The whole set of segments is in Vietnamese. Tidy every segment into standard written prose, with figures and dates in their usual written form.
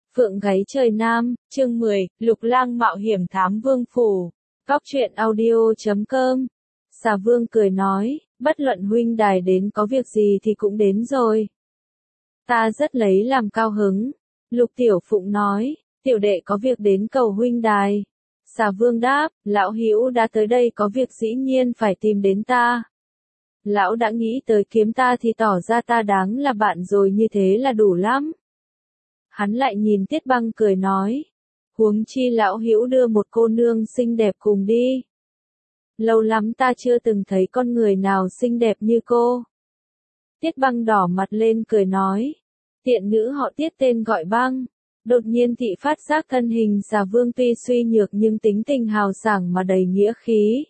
Phượng gáy trời Nam, chương 10, Lục Lang mạo hiểm thám vương phủ. Góc truyện audio.com. Xà Vương cười nói, bất luận huynh đài đến có việc gì thì cũng đến rồi. Ta rất lấy làm cao hứng. Lục Tiểu Phụng nói, tiểu đệ có việc đến cầu huynh đài. Xà Vương đáp, lão hữu đã tới đây có việc dĩ nhiên phải tìm đến ta. Lão đã nghĩ tới kiếm ta thì tỏ ra ta đáng là bạn rồi, như thế là đủ lắm. Hắn lại nhìn Tiết Băng cười nói, huống chi lão hữu đưa một cô nương xinh đẹp cùng đi. Lâu lắm ta chưa từng thấy con người nào xinh đẹp như cô. Tiết Băng đỏ mặt lên cười nói, tiện nữ họ Tiết tên gọi Băng. Đột nhiên thị phát giác thân hình Xà Vương tuy suy nhược nhưng tính tình hào sảng mà đầy nghĩa khí.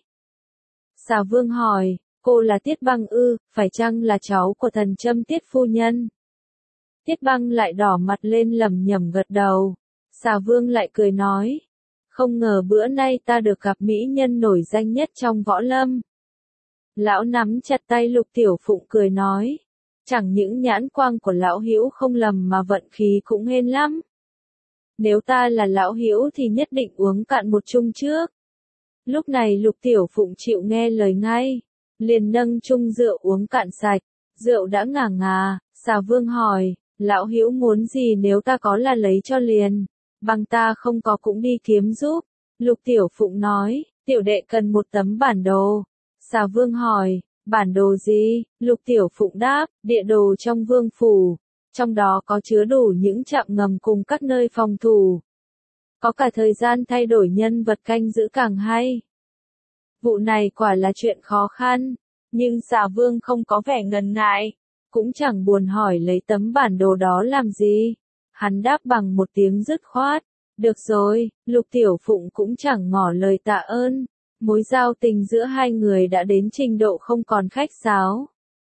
Xà Vương hỏi, cô là Tiết Băng ư, phải chăng là cháu của thần Châm Tiết phu nhân? Tiết Băng lại đỏ mặt lên lẩm nhẩm gật đầu. Xà Vương lại cười nói, không ngờ bữa nay ta được gặp mỹ nhân nổi danh nhất trong võ lâm. Lão nắm chặt tay Lục Tiểu Phụng cười nói, chẳng những nhãn quang của lão hữu không lầm mà vận khí cũng hên lắm. Nếu ta là lão hữu thì nhất định uống cạn một chung trước. Lúc này Lục Tiểu Phụng chịu nghe lời ngay, liền nâng chung rượu uống cạn sạch. Rượu đã ngả ngà. Xà Vương hỏi, lão hữu muốn gì, nếu ta có là lấy cho liền, bằng ta không có cũng đi kiếm giúp. Lục Tiểu Phụng nói, tiểu đệ cần một tấm bản đồ. Xà Vương hỏi, bản đồ gì? Lục Tiểu Phụng đáp, địa đồ trong vương phủ, trong đó có chứa đủ những trạm ngầm cùng các nơi phòng thủ. Có cả thời gian thay đổi nhân vật canh giữ càng hay. Vụ này quả là chuyện khó khăn, nhưng Xà Vương không có vẻ ngần ngại, cũng chẳng buồn hỏi lấy tấm bản đồ đó làm gì. Hắn đáp bằng một tiếng dứt khoát, được rồi. Lục Tiểu Phụng cũng chẳng ngỏ lời tạ ơn, mối giao tình giữa hai người đã đến trình độ không còn khách sáo.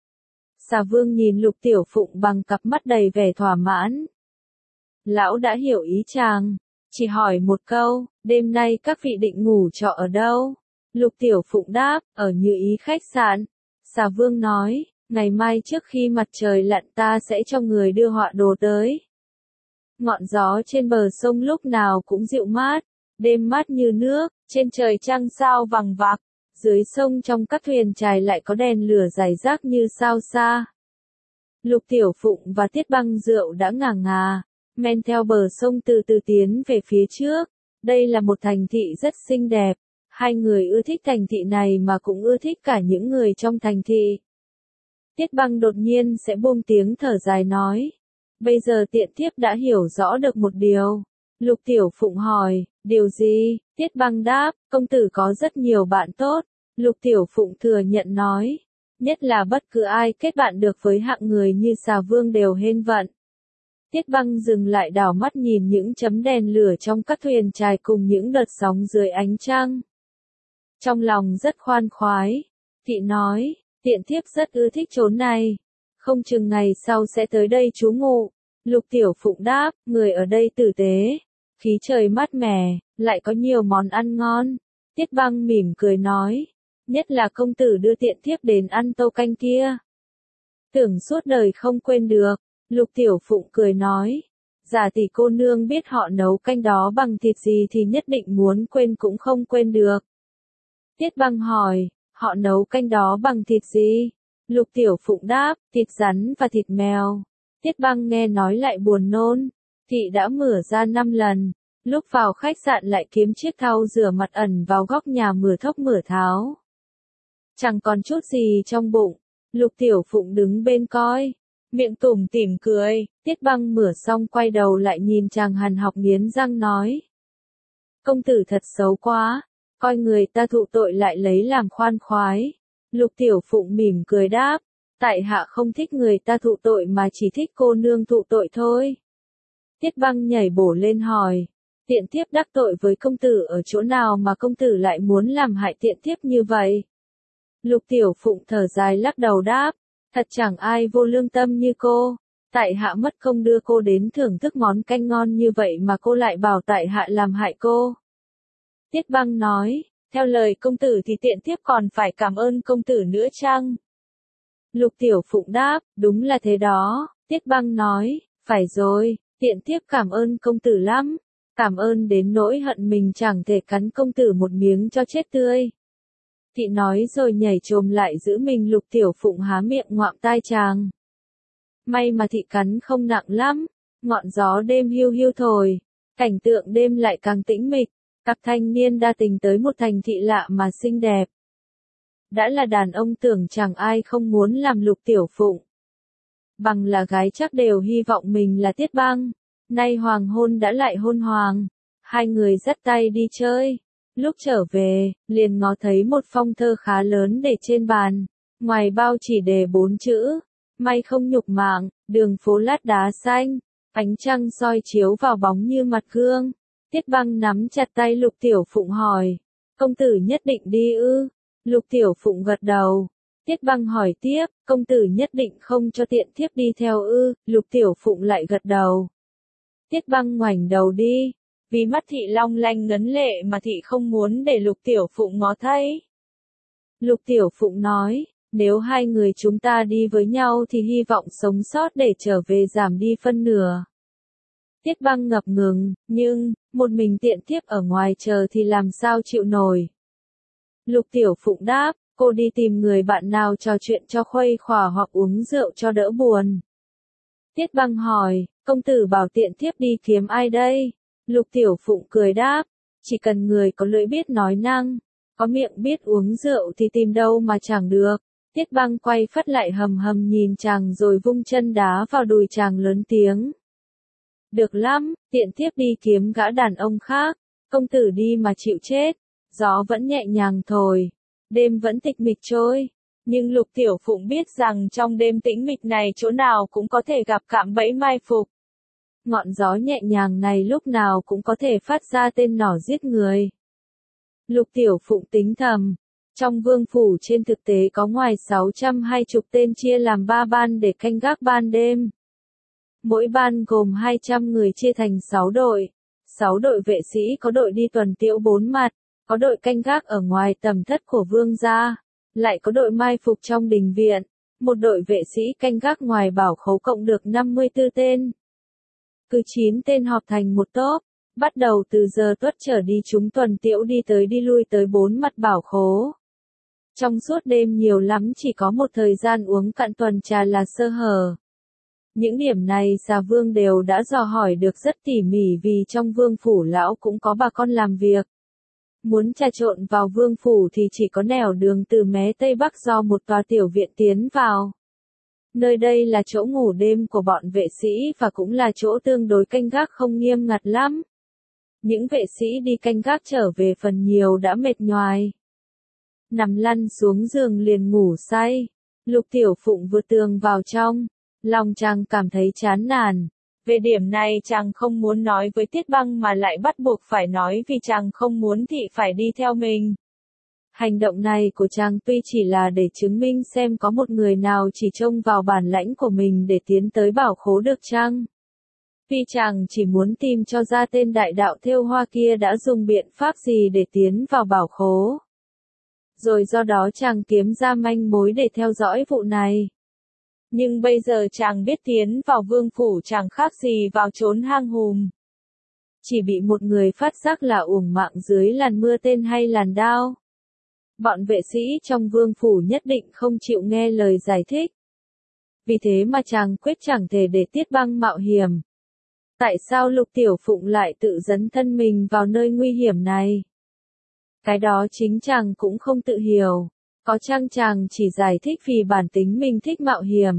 Xà Vương nhìn Lục Tiểu Phụng bằng cặp mắt đầy vẻ thỏa mãn. Lão đã hiểu ý chàng, chỉ hỏi một câu, đêm nay các vị định ngủ trọ ở đâu? Lục Tiểu Phụng đáp, ở Như Ý khách sạn. Xà Vương nói, ngày mai trước khi mặt trời lặn ta sẽ cho người đưa họa đồ tới. Ngọn gió trên bờ sông lúc nào cũng dịu mát, đêm mát như nước, trên trời trăng sao vằng vặc, dưới sông trong các thuyền chài lại có đèn lửa rải rác như sao xa. Lục Tiểu Phụng và Tiết Băng rượu đã ngả ngà, men theo bờ sông từ từ tiến về phía trước. Đây là một thành thị rất xinh đẹp, hai người ưa thích thành thị này mà cũng ưa thích cả những người trong thành thị. Tiết Băng đột nhiên sẽ buông tiếng thở dài nói, bây giờ tiện thiếp đã hiểu rõ được một điều. Lục Tiểu Phụng hỏi, điều gì? Tiết Băng đáp, công tử có rất nhiều bạn tốt. Lục Tiểu Phụng thừa nhận nói, nhất là bất cứ ai kết bạn được với hạng người như Xà Vương đều hên vận. Tiết Băng dừng lại đảo mắt nhìn những chấm đèn lửa trong các thuyền chài cùng những đợt sóng dưới ánh trăng. Trong lòng rất khoan khoái, thị nói, tiện thiếp rất ưa thích chốn này, không chừng ngày sau sẽ tới đây trú ngụ. Lục Tiểu Phụng đáp, người ở đây tử tế, khí trời mát mẻ, lại có nhiều món ăn ngon. Tiết Băng mỉm cười nói, nhất là công tử đưa tiện thiếp đến ăn tô canh kia, tưởng suốt đời không quên được. Lục Tiểu Phụng cười nói, giả tỷ cô nương biết họ nấu canh đó bằng thịt gì thì nhất định muốn quên cũng không quên được. Tiết Băng hỏi, họ nấu canh đó bằng thịt gì? Lục Tiểu Phụng đáp, thịt rắn và thịt mèo. Tiết Băng nghe nói lại buồn nôn, thị đã mửa ra 5 lần, lúc vào khách sạn lại kiếm chiếc thau rửa mặt ẩn vào góc nhà mửa thốc mửa tháo. Chẳng còn chút gì trong bụng. Lục Tiểu Phụng đứng bên coi, miệng tủm tỉm cười. Tiết Băng mửa xong quay đầu lại nhìn chàng Hàn Học nghiến răng nói, công tử thật xấu quá, coi người ta thụ tội lại lấy làm khoan khoái. Lục Tiểu Phụng mỉm cười đáp, tại hạ không thích người ta thụ tội mà chỉ thích cô nương thụ tội thôi. Tiết Băng nhảy bổ lên hỏi, tiện thiếp đắc tội với công tử ở chỗ nào mà công tử lại muốn làm hại tiện thiếp như vậy? Lục Tiểu Phụng thở dài lắc đầu đáp, thật chẳng ai vô lương tâm như cô. Tại hạ mất công đưa cô đến thưởng thức món canh ngon như vậy mà cô lại bảo tại hạ làm hại cô. Tiết Băng nói, theo lời công tử thì tiện thiếp còn phải cảm ơn công tử nữa chăng? Lục Tiểu Phụng đáp, đúng là thế đó. Tiết Băng nói, phải rồi, Tiện tiếp cảm ơn công tử lắm, cảm ơn đến nỗi hận mình chẳng thể cắn công tử một miếng cho chết tươi. Thị nói rồi nhảy chồm lại giữ mình. Lục Tiểu Phụng há miệng ngoạm tai chàng. May mà thị cắn không nặng lắm, ngọn gió đêm hiu hiu thổi, cảnh tượng đêm lại càng tĩnh mịch, cặp thanh niên đa tình tới một thành thị lạ mà xinh đẹp. Đã là đàn ông tưởng chẳng ai không muốn làm Lục Tiểu Phụng. Bằng là gái chắc đều hy vọng mình là Tiết Băng, nay hoàng hôn đã lại hôn hoàng, hai người dắt tay đi chơi. Lúc trở về, liền ngó thấy một phong thơ khá lớn để trên bàn, ngoài bao chỉ đề 4 chữ, may không nhục mạng, đường phố lát đá xanh, ánh trăng soi chiếu vào bóng như mặt gương. Tiết Băng nắm chặt tay Lục Tiểu Phụng hỏi, công tử nhất định đi ư? Lục Tiểu Phụng gật đầu. Tiết Băng hỏi tiếp, công tử nhất định không cho tiện thiếp đi theo ư? Lục Tiểu Phụng lại gật đầu. Tiết Băng ngoảnh đầu đi, vì mắt thị long lanh ngấn lệ mà thị không muốn để Lục Tiểu Phụng ngó thấy. Lục Tiểu Phụng nói, nếu hai người chúng ta đi với nhau thì hy vọng sống sót để trở về giảm đi phân nửa. Tiết Băng ngập ngừng, nhưng, một mình tiện thiếp ở ngoài chờ thì làm sao chịu nổi. Lục Tiểu Phụng đáp, cô đi tìm người bạn nào trò chuyện cho khuây khỏa hoặc uống rượu cho đỡ buồn. Tiết Băng hỏi, công tử bảo tiện thiếp đi kiếm ai đây? Lục Tiểu Phụng cười đáp, chỉ cần người có lưỡi biết nói năng, có miệng biết uống rượu thì tìm đâu mà chẳng được. Tiết Băng quay phắt lại hầm hầm nhìn chàng rồi vung chân đá vào đùi chàng lớn tiếng. Được lắm, tiện thiếp đi kiếm gã đàn ông khác, công tử đi mà chịu chết. Gió vẫn nhẹ nhàng thổi, đêm vẫn tịch mịch trôi, nhưng Lục Tiểu Phụng biết rằng trong đêm tĩnh mịch này chỗ nào cũng có thể gặp cạm bẫy mai phục. Ngọn gió nhẹ nhàng này lúc nào cũng có thể phát ra tên nỏ giết người. Lục Tiểu Phụng tính thầm, trong vương phủ trên thực tế có ngoài 620 tên chia làm 3 ban để canh gác ban đêm. Mỗi ban gồm 200 người chia thành 6 đội. 6 đội vệ sĩ có đội đi tuần tiễu 4 mặt, có đội canh gác ở ngoài tầm thất của vương gia, lại có đội mai phục trong đình viện, một đội vệ sĩ canh gác ngoài bảo khố cộng được 54 tên. Cứ 9 tên họp thành một tốp, bắt đầu từ giờ tuất trở đi chúng tuần tiễu đi tới đi lui tới 4 mặt bảo khố. Trong suốt đêm nhiều lắm chỉ có một thời gian uống cạn tuần trà là sơ hở. Những điểm này Xà Vương đều đã dò hỏi được rất tỉ mỉ vì trong vương phủ lão cũng có bà con làm việc. Muốn trà trộn vào vương phủ thì chỉ có nẻo đường từ mé Tây Bắc do một tòa tiểu viện tiến vào. Nơi đây là chỗ ngủ đêm của bọn vệ sĩ và cũng là chỗ tương đối canh gác không nghiêm ngặt lắm. Những vệ sĩ đi canh gác trở về phần nhiều đã mệt nhoài. Nằm lăn xuống giường liền ngủ say. Lục Tiểu Phụng vượt tường vào trong. Lòng chàng cảm thấy chán nản. Về điểm này chàng không muốn nói với Tiết Băng mà lại bắt buộc phải nói vì chàng không muốn thị phải đi theo mình. Hành động này của chàng tuy chỉ là để chứng minh xem có một người nào chỉ trông vào bản lãnh của mình để tiến tới bảo khố được chăng. Vì chàng chỉ muốn tìm cho ra tên đại đạo thêu hoa kia đã dùng biện pháp gì để tiến vào bảo khố. Rồi do đó chàng kiếm ra manh mối để theo dõi vụ này. Nhưng bây giờ chàng biết tiến vào vương phủ chẳng khác gì vào trốn hang hùm. Chỉ bị một người phát giác là uổng mạng dưới làn mưa tên hay làn đao. Bọn vệ sĩ trong vương phủ nhất định không chịu nghe lời giải thích. Vì thế mà chàng quyết chẳng thể để Tiết Băng mạo hiểm. Tại sao Lục Tiểu Phụng lại tự dấn thân mình vào nơi nguy hiểm này? Cái đó chính chàng cũng không tự hiểu. Có chăng chàng chỉ giải thích vì bản tính mình thích mạo hiểm.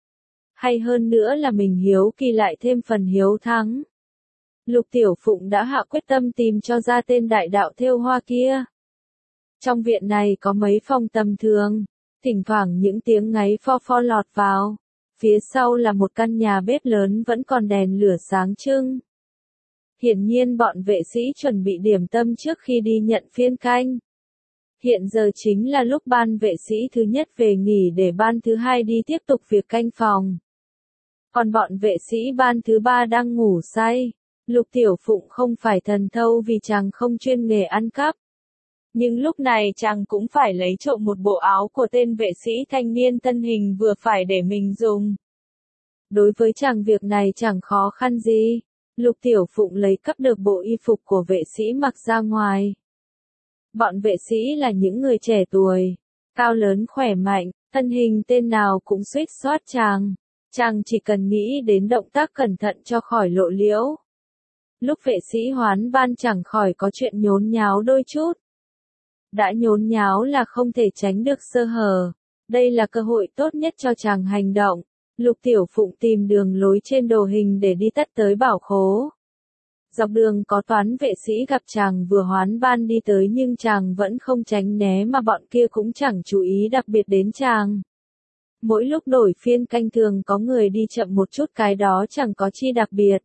Hay hơn nữa là mình hiếu kỳ lại thêm phần hiếu thắng. Lục Tiểu Phụng đã hạ quyết tâm tìm cho ra tên đại đạo thêu hoa kia. Trong viện này có mấy phòng tầm thường, thỉnh thoảng những tiếng ngáy pho pho lọt vào. Phía sau là một căn nhà bếp lớn vẫn còn đèn lửa sáng trưng. Hiển nhiên bọn vệ sĩ chuẩn bị điểm tâm trước khi đi nhận phiên canh. Hiện giờ chính là lúc ban vệ sĩ thứ nhất về nghỉ để ban thứ hai đi tiếp tục việc canh phòng. Còn bọn vệ sĩ ban thứ ba đang ngủ say. Lục Tiểu Phụng không phải thần thâu vì chàng không chuyên nghề ăn cắp. Nhưng lúc này chàng cũng phải lấy trộm một bộ áo của tên vệ sĩ thanh niên thân hình vừa phải để mình dùng. Đối với chàng việc này chẳng khó khăn gì. Lục Tiểu Phụng lấy cắp được bộ y phục của vệ sĩ mặc ra ngoài. Bọn vệ sĩ là những người trẻ tuổi, cao lớn khỏe mạnh, thân hình tên nào cũng suýt soát chàng. Chàng chỉ cần nghĩ đến động tác cẩn thận cho khỏi lộ liễu. Lúc vệ sĩ hoán ban chẳng khỏi có chuyện nhốn nháo đôi chút. Đã nhốn nháo là không thể tránh được sơ hở. Đây là cơ hội tốt nhất cho chàng hành động. Lục Tiểu Phụng tìm đường lối trên đồ hình để đi tắt tới bảo khố. Dọc đường có toán vệ sĩ gặp chàng vừa hoán ban đi tới nhưng chàng vẫn không tránh né mà bọn kia cũng chẳng chú ý đặc biệt đến chàng. Mỗi lúc đổi phiên canh thường có người đi chậm một chút, cái đó chẳng có chi đặc biệt.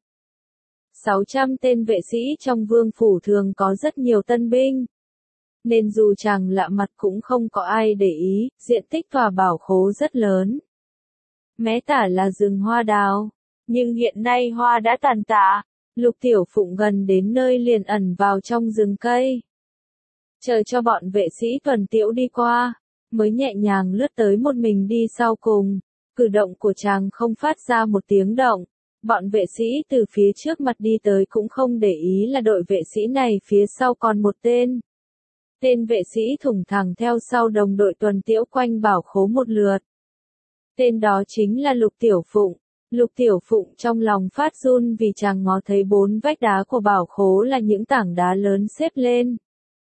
600 tên vệ sĩ trong vương phủ thường có rất nhiều tân binh. Nên dù chàng lạ mặt cũng không có ai để ý, diện tích tòa bảo khố rất lớn. Mé tả là rừng hoa đào, nhưng hiện nay hoa đã tàn tạ. Lục Tiểu Phụng gần đến nơi liền ẩn vào trong rừng cây. Chờ cho bọn vệ sĩ tuần tiễu đi qua, mới nhẹ nhàng lướt tới một mình đi sau cùng. Cử động của chàng không phát ra một tiếng động. Bọn vệ sĩ từ phía trước mặt đi tới cũng không để ý là đội vệ sĩ này phía sau còn một tên. Tên vệ sĩ thủng thẳng theo sau đồng đội tuần tiễu quanh bảo khố một lượt. Tên đó chính là Lục Tiểu Phụng. Lục Tiểu Phụng trong lòng phát run vì chàng ngó thấy 4 vách đá của bảo khố là những tảng đá lớn xếp lên.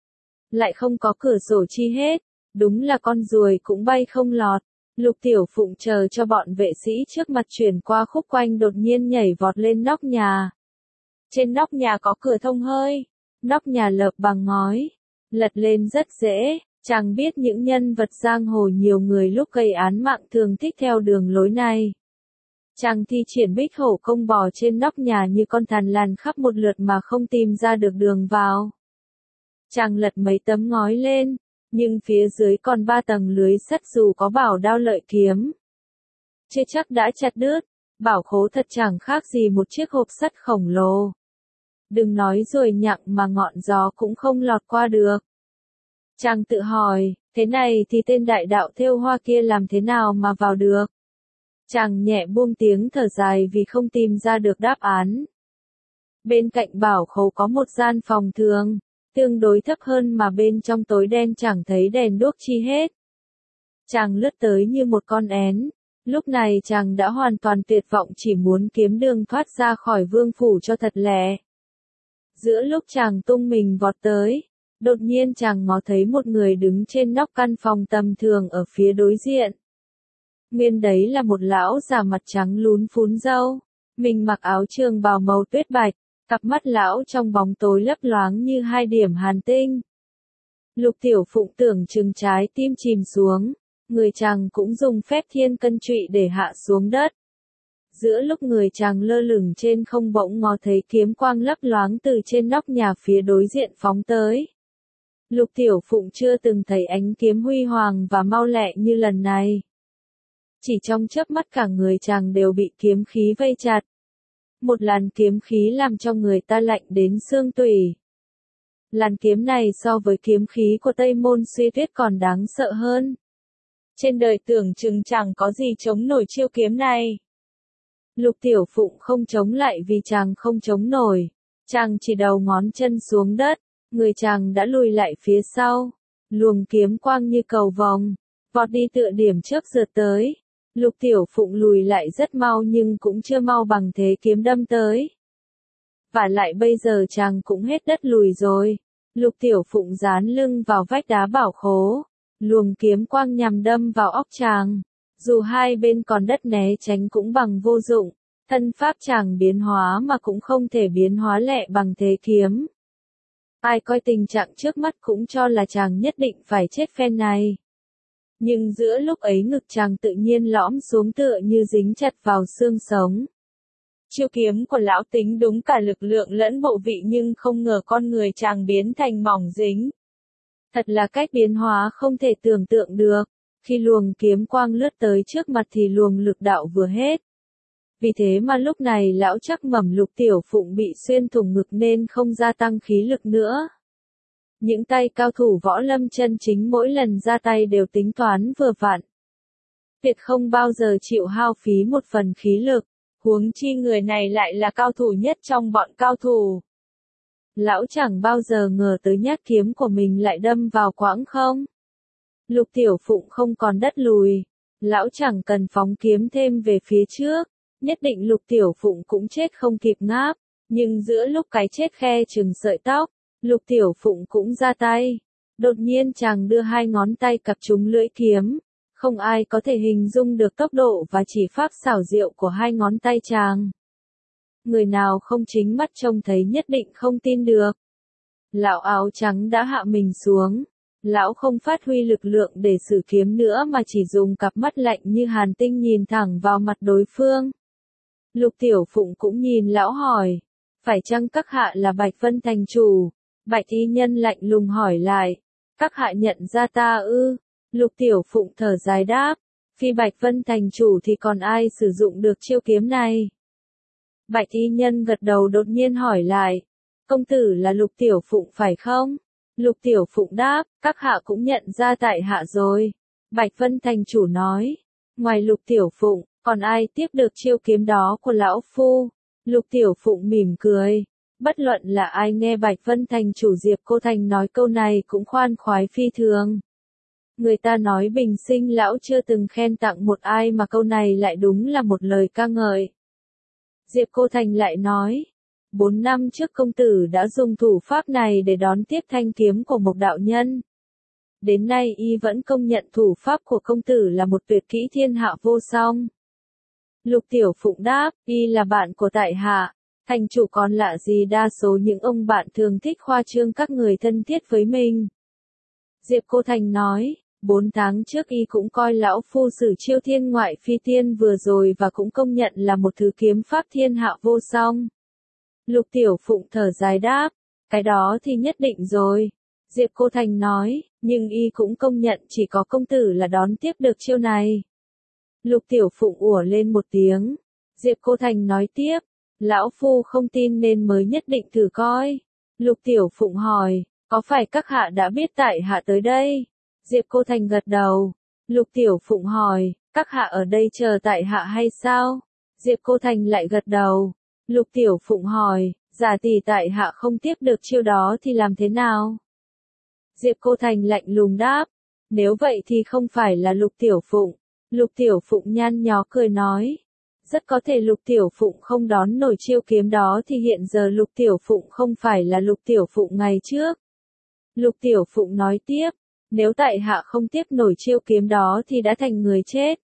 Lại không có cửa sổ chi hết, đúng là con ruồi cũng bay không lọt. Lục Tiểu Phụng chờ cho bọn vệ sĩ trước mặt chuyển qua khúc quanh đột nhiên nhảy vọt lên nóc nhà. Trên nóc nhà có cửa thông hơi, nóc nhà lợp bằng ngói, lật lên rất dễ. Chàng biết những nhân vật giang hồ nhiều người lúc gây án mạng thường thích theo đường lối này. Chàng thi triển bích hổ công bò trên nóc nhà như con thằn lằn khắp một lượt mà không tìm ra được đường vào. Chàng lật mấy tấm ngói lên, nhưng phía dưới còn 3 tầng lưới sắt dù có bảo đao lợi kiếm. Chưa chắc đã chặt đứt, bảo khố thật chẳng khác gì một chiếc hộp sắt khổng lồ. Đừng nói ruồi nhặng mà ngọn gió cũng không lọt qua được. Chàng tự hỏi, thế này thì tên đại đạo thêu hoa kia làm thế nào mà vào được? Chàng nhẹ buông tiếng thở dài vì không tìm ra được đáp án. Bên cạnh bảo khố có một gian phòng thường, tương đối thấp hơn mà bên trong tối đen chẳng thấy đèn đuốc chi hết. Chàng lướt tới như một con én. Lúc này chàng đã hoàn toàn tuyệt vọng, chỉ muốn kiếm đường thoát ra khỏi vương phủ cho thật lẹ. Giữa lúc chàng tung mình vọt tới, đột nhiên chàng ngó thấy một người đứng trên nóc căn phòng tầm thường ở phía đối diện. Nguyên đấy là một lão già mặt trắng lún phún râu, mình mặc áo trường bào màu tuyết bạch, cặp mắt lão trong bóng tối lấp loáng như 2 điểm hàn tinh. Lục Tiểu Phụng tưởng chừng trái tim chìm xuống, người chàng cũng dùng phép thiên cân trụy để hạ xuống đất. Giữa lúc người chàng lơ lửng trên không bỗng ngó thấy kiếm quang lấp loáng từ trên nóc nhà phía đối diện phóng tới. Lục Tiểu Phụng chưa từng thấy ánh kiếm huy hoàng và mau lẹ như lần này. Chỉ trong chớp mắt cả người chàng đều bị kiếm khí vây chặt. Một làn kiếm khí làm cho người ta lạnh đến xương tủy. Làn kiếm này so với kiếm khí của Tây Môn Suy Tuyết còn đáng sợ hơn. Trên đời tưởng chừng chẳng có gì chống nổi chiêu kiếm này. Lục Tiểu Phụng không chống lại vì chàng không chống nổi. Chàng chỉ đầu ngón chân xuống đất, người chàng đã lùi lại phía sau. Luồng kiếm quang như cầu vồng, vọt đi tựa điểm chớp rượt tới. Lục Tiểu Phụng lùi lại rất mau nhưng cũng chưa mau bằng thế kiếm đâm tới. Và lại bây giờ chàng cũng hết đất lùi rồi. Lục Tiểu Phụng dán lưng vào vách đá bảo khố. Luồng kiếm quang nhằm đâm vào óc chàng. Dù hai bên còn đất né tránh cũng bằng vô dụng. Thân pháp chàng biến hóa mà cũng không thể biến hóa lẹ bằng thế kiếm. Ai coi tình trạng trước mắt cũng cho là chàng nhất định phải chết phen này. Nhưng giữa lúc ấy ngực chàng tự nhiên lõm xuống tựa như dính chặt vào xương sống. Chiêu kiếm của lão tính đúng cả lực lượng lẫn bộ vị nhưng không ngờ con người chàng biến thành mỏng dính. Thật là cách biến hóa không thể tưởng tượng được. Khi luồng kiếm quang lướt tới trước mặt thì luồng lực đạo vừa hết. Vì thế mà lúc này lão chắc mẩm Lục Tiểu Phụng bị xuyên thủng ngực nên không gia tăng khí lực nữa. Những tay cao thủ võ lâm chân chính mỗi lần ra tay đều tính toán vừa vặn. Tuyệt không bao giờ chịu hao phí một phần khí lực. Huống chi người này lại là cao thủ nhất trong bọn cao thủ. Lão chẳng bao giờ ngờ tới nhát kiếm của mình lại đâm vào quãng không. Lục Tiểu Phụng không còn đất lùi. Lão chẳng cần phóng kiếm thêm về phía trước. Nhất định Lục Tiểu Phụng cũng chết không kịp ngáp. Nhưng giữa lúc cái chết khe chừng sợi tóc, Lục Tiểu Phụng cũng ra tay. Đột nhiên chàng đưa hai ngón tay cặp trúng lưỡi kiếm. Không ai có thể hình dung được tốc độ và chỉ pháp xảo diệu của hai ngón tay chàng. Người nào không chính mắt trông thấy nhất định không tin được. Lão áo trắng đã hạ mình xuống. Lão không phát huy lực lượng để sử kiếm nữa mà chỉ dùng cặp mắt lạnh như hàn tinh nhìn thẳng vào mặt đối phương. Lục Tiểu Phụng cũng nhìn lão hỏi. Phải chăng các hạ là Bạch Vân thành chủ? Bạch y nhân lạnh lùng hỏi lại. Các hạ nhận ra ta ư? Lục Tiểu Phụng thở dài đáp. Phi Bạch Vân thành chủ thì còn ai sử dụng được chiêu kiếm này? Bạch y nhân gật đầu đột nhiên hỏi lại. Công tử là Lục Tiểu Phụng phải không? Lục Tiểu Phụng đáp. Các hạ cũng nhận ra tại hạ rồi. Bạch Vân thành chủ nói. Ngoài Lục Tiểu Phụng, còn ai tiếp được chiêu kiếm đó của lão phu? Lục Tiểu Phụng mỉm cười. Bất luận là ai nghe Bạch Vân thành chủ Diệp Cô Thành nói câu này cũng khoan khoái phi thường. Người ta nói bình sinh lão chưa từng khen tặng một ai mà câu này lại đúng là một lời ca ngợi. Diệp Cô Thành lại nói. 4 năm trước công tử đã dùng thủ pháp này để đón tiếp thanh kiếm của một đạo nhân. Đến nay y vẫn công nhận thủ pháp của công tử là một tuyệt kỹ thiên hạ vô song. Lục Tiểu Phụng đáp, y là bạn của tại hạ. Thành chủ còn lạ gì đa số những ông bạn thường thích khoa trương các người thân thiết với mình. Diệp Cô Thành nói, 4 tháng trước y cũng coi lão phu sử chiêu thiên ngoại phi tiên vừa rồi và cũng công nhận là một thứ kiếm pháp thiên hạ vô song. Lục Tiểu Phụng thở dài đáp, cái đó thì nhất định rồi. Diệp Cô Thành nói, nhưng y cũng công nhận chỉ có công tử là đón tiếp được chiêu này. Lục Tiểu Phụng ủa lên một tiếng. Diệp Cô Thành nói tiếp, lão phu không tin nên mới nhất định thử coi. Lục Tiểu Phụng hỏi, có phải các hạ đã biết tại hạ tới đây? Diệp Cô Thành gật đầu. Lục Tiểu Phụng hỏi, các hạ ở đây chờ tại hạ hay sao? Diệp Cô Thành lại gật đầu. Lục Tiểu Phụng hỏi, giả tỷ tại hạ không tiếp được chiêu đó thì làm thế nào? Diệp Cô Thành lạnh lùng đáp, nếu vậy thì không phải là Lục Tiểu Phụng. Lục Tiểu Phụng nhăn nhó cười nói, rất có thể Lục Tiểu Phụng không đón nổi chiêu kiếm đó thì hiện giờ Lục Tiểu Phụng không phải là Lục Tiểu Phụng ngày trước. Lục Tiểu Phụng nói tiếp, nếu tại hạ không tiếp nổi chiêu kiếm đó thì đã thành người chết.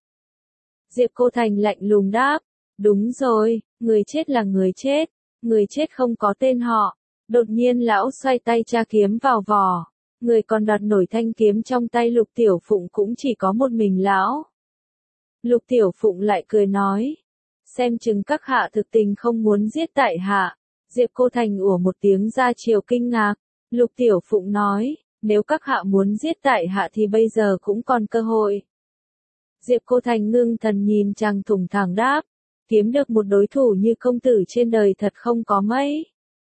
Diệp Cô Thành lạnh lùng đáp, đúng rồi, người chết là người chết không có tên họ. Đột nhiên lão xoay tay tra kiếm vào vỏ, người còn đoạt nổi thanh kiếm trong tay Lục Tiểu Phụng cũng chỉ có một mình lão. Lục Tiểu Phụng lại cười nói, xem chừng các hạ thực tình không muốn giết tại hạ. Diệp Cô Thành ủa một tiếng ra chiều kinh ngạc. Lục Tiểu Phụng nói, nếu các hạ muốn giết tại hạ thì bây giờ cũng còn cơ hội. Diệp Cô Thành ngưng thần nhìn chàng thủng thẳng đáp, kiếm được một đối thủ như công tử trên đời thật không có mấy.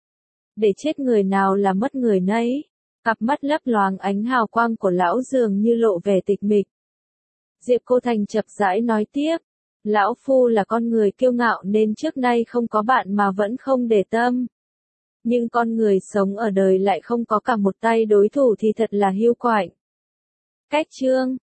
Để chết người nào là mất người nấy. Cặp mắt lấp loáng ánh hào quang của lão dường như lộ vẻ tịch mịch. Diệp Cô Thành chậm rãi nói tiếp, lão phu là con người kiêu ngạo nên trước nay không có bạn mà vẫn không để tâm. Nhưng con người sống ở đời lại không có cả một tay đối thủ thì thật là hiu quạnh. Cách chương